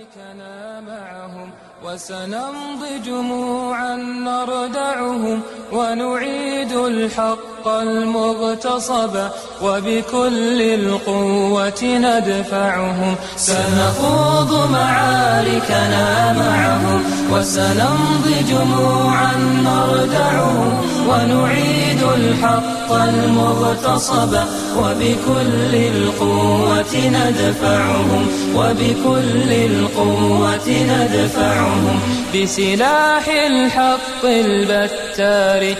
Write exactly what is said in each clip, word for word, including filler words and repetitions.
معاركنا معهم وسنمضي جموعا نردعهم ونعيد الحق المغتصب وبكل القوة ندفعهم. سنخوض معاركنا معهم وسنمضي جموعا نردعهم ونعيد الحق المغتصب وبكل القوة ندفعهم وبكل القوة ندفعهم. بسلاح الحق البتار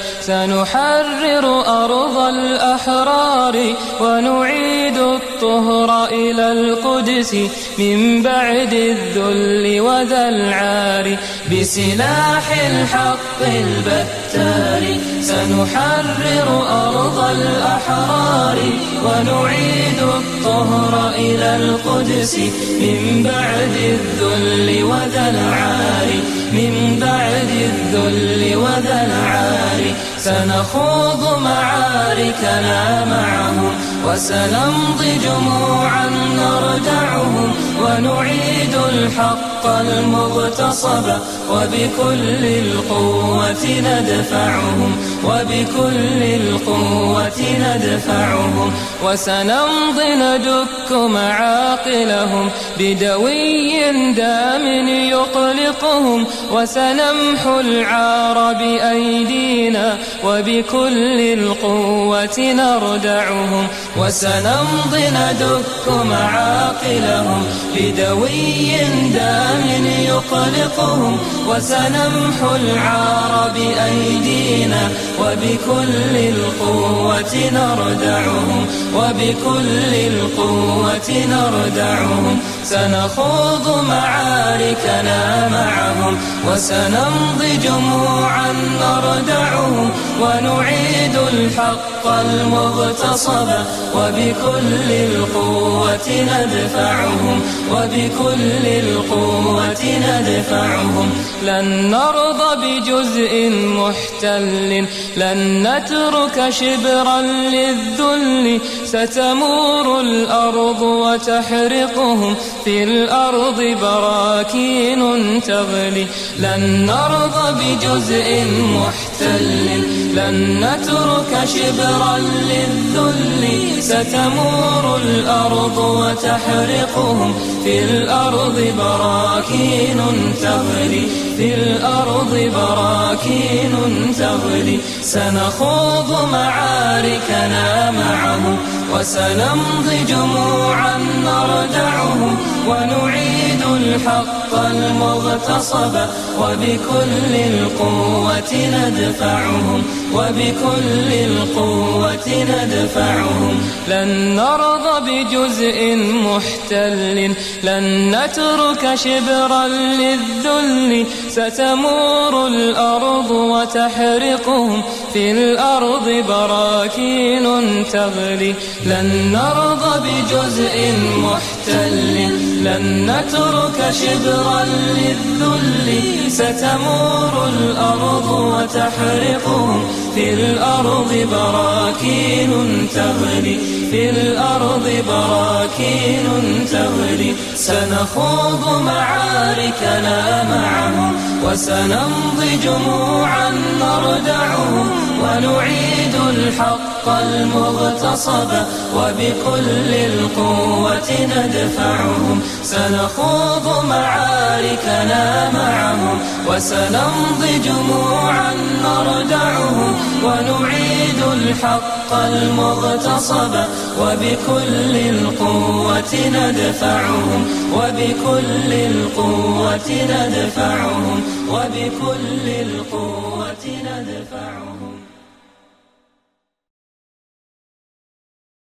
سنحرر أرض الأحرار ونعيد الطهر إلى القدس من بعد الذل وذا العار. بسلاح الحق البتار سنحرر أرض الأحرار ونعيد الطهر إلى القدس من بعد الذل وذا العار من بعد الذل وذا العار. سنخوض معاركنا معهم وسنمضي جموعا نردعهم ونعيد الحق المغتصب وبكل القوة ندفعهم وبكل القوة ندفعهم. وسنمضي ندك معاقلهم بدوي دام يقلقهم وسنمحو العار بأيدينا وبكل القوة نردعهم. وسنمضي ندك معاقلهم بدوي دام يقلقهم وسنمحو العار بأيدينا وبكل القوة نردعهم وبكل القوة نردعهم. سنخوض معاركنا معهم وسنمضي جموعا نردعهم ونعيد الحق المغتصب وبكل القوة ندفعهم وبكل القوة ندفعهم. لن نرضى بجزء محتل لن نترك شبرا للذل ستمور الأرض وتحرقهم في الأرض براكين تغلي. لن نرضى بجزء محتل لن نترك شبرا للذل ستمور الأرض وتحرقهم في الأرض براكين تغلي في الأرض براكين تغلي. سنخوض معاركنا معهم وسنمضي جموعا نردعهم ونعيد الحق المغتصب وبكل القوة ندفعهم وبكل القوة ندفعهم. لن نرضى بجزء محتل لن نترك شبرا للذل ستمور الأرض وتحرقهم في الأرض براكين تغلي. لن نرضى بجزء محتل لن نترك شبرا للذل ستمور الأرض وتحرقهم في الأرض براكين تغلي في الأرض براكين تغلي. سنخوض معاركنا معهم وسنمضي جموعا نردعهم ونعيد الحق المغتصب وبكل القوة ندفعهم. سنخوض معاركنا معهم وسنمضي جموعا نردعهم ونعيد الحق المغتصب وبكل القوة ندفعهم وبكل القوة ندفعهم وبكل القوة ندفعهم.